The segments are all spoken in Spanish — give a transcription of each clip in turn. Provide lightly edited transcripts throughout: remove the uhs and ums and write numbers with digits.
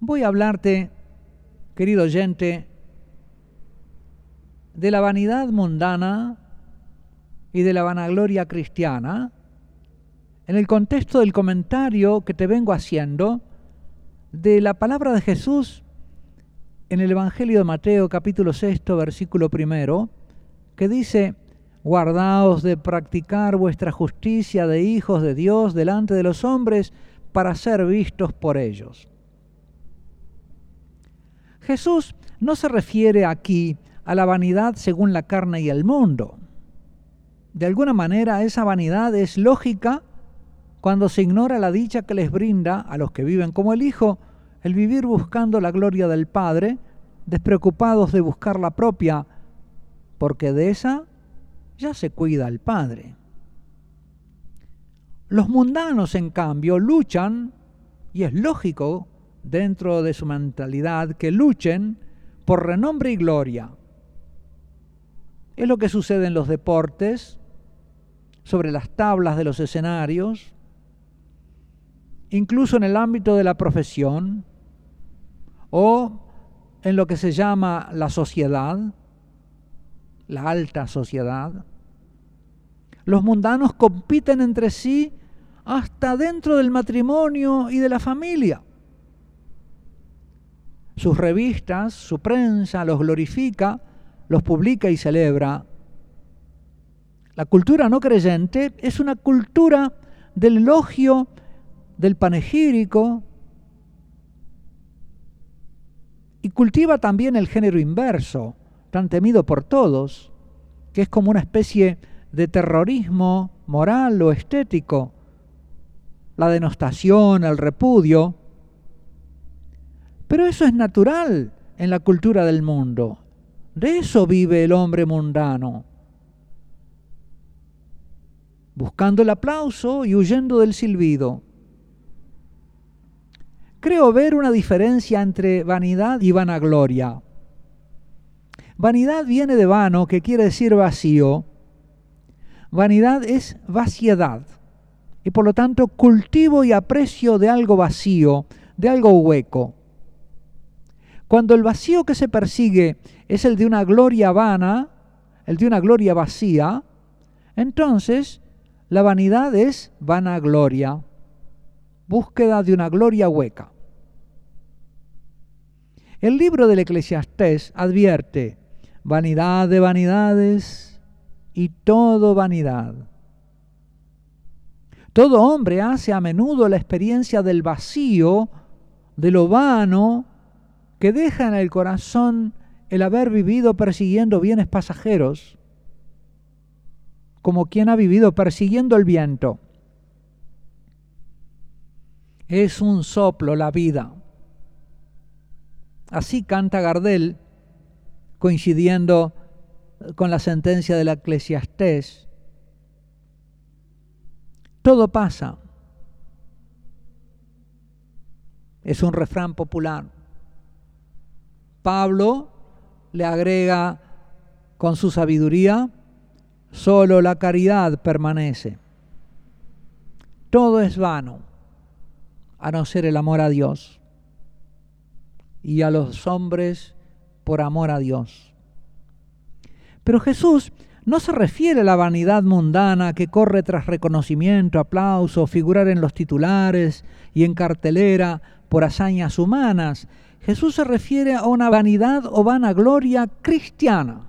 Voy a hablarte, querido oyente, de la vanidad mundana y de la vanagloria cristiana en el contexto del comentario que te vengo haciendo de la palabra de Jesús en el Evangelio de Mateo, capítulo 6, versículo 1, que dice: guardaos de practicar vuestra justicia de hijos de Dios delante de los hombres para ser vistos por ellos. Jesús no se refiere aquí a la vanidad según la carne y el mundo. De alguna manera esa vanidad es lógica cuando se ignora la dicha que les brinda a los que viven como el Hijo el vivir buscando la gloria del Padre, despreocupados de buscar la propia, porque de esa ya se cuida el Padre. Los mundanos, en cambio, luchan, y es lógico dentro de su mentalidad que luchen por renombre y gloria. Es lo que sucede en los deportes, sobre las tablas de los escenarios, incluso en el ámbito de la profesión o en lo que se llama la sociedad, la alta sociedad. Los mundanos compiten entre sí hasta dentro del matrimonio y de la familia. Sus revistas, su prensa los glorifica, los publica y celebra. La cultura no creyente es una cultura del elogio, del panegírico, y cultiva también el género inverso, tan temido por todos, que es como una especie de terrorismo moral o estético, la denostación, el repudio. Pero eso es natural en la cultura del mundo. De eso vive el hombre mundano, buscando el aplauso y huyendo del silbido. Creo ver una diferencia entre vanidad y vanagloria. Vanidad viene de vano, que quiere decir vacío. Vanidad es vaciedad, y por lo tanto cultivo y aprecio de algo vacío, de algo hueco. Cuando el vacío que se persigue es el de una gloria vana, el de una gloria vacía, entonces la vanidad es vanagloria, búsqueda de una gloria hueca. El libro del Eclesiastés advierte: vanidad de vanidades y todo vanidad. Todo hombre hace a menudo la experiencia del vacío, de lo vano, que deja en el corazón el haber vivido persiguiendo bienes pasajeros, como quien ha vivido persiguiendo el viento. Es un soplo la vida. Así canta Gardel, coincidiendo con la sentencia del Eclesiastés. Todo pasa. Es un refrán popular. Pablo le agrega con su sabiduría: solo la caridad permanece. Todo es vano, a no ser el amor a Dios y a los hombres por amor a Dios. Pero Jesús no se refiere a la vanidad mundana que corre tras reconocimiento, aplauso, figurar en los titulares y en cartelera por hazañas humanas. Jesús se refiere a una vanidad o vanagloria cristiana.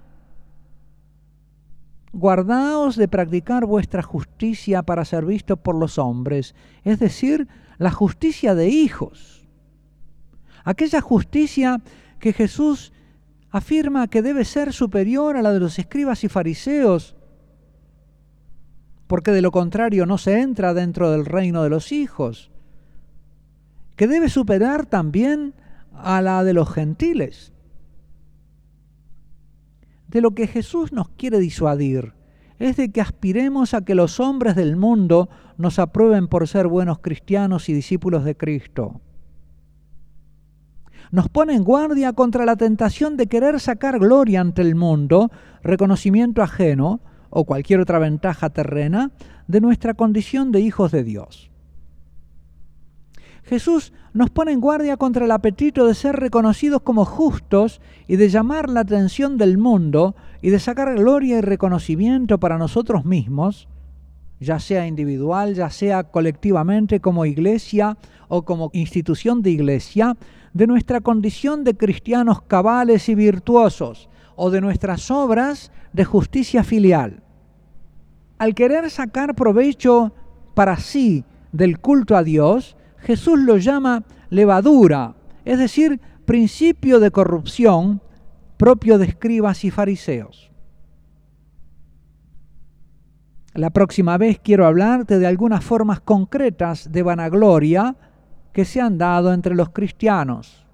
Guardaos de practicar vuestra justicia para ser vistos por los hombres, es decir, la justicia de hijos. Aquella justicia que Jesús afirma que debe ser superior a la de los escribas y fariseos, porque de lo contrario no se entra dentro del reino de los hijos, que debe superar también a la de los gentiles. De lo que Jesús nos quiere disuadir es de que aspiremos a que los hombres del mundo nos aprueben por ser buenos cristianos y discípulos de Cristo. Nos pone en guardia contra la tentación de querer sacar gloria ante el mundo, reconocimiento ajeno o cualquier otra ventaja terrena de nuestra condición de hijos de Dios. Jesús nos pone en guardia contra el apetito de ser reconocidos como justos y de llamar la atención del mundo y de sacar gloria y reconocimiento para nosotros mismos, ya sea individual, ya sea colectivamente como iglesia o como institución de iglesia, de nuestra condición de cristianos cabales y virtuosos o de nuestras obras de justicia filial. Al querer sacar provecho para sí del culto a Dios, Jesús lo llama levadura, es decir, principio de corrupción propio de escribas y fariseos. La próxima vez quiero hablarte de algunas formas concretas de vanagloria que se han dado entre los cristianos.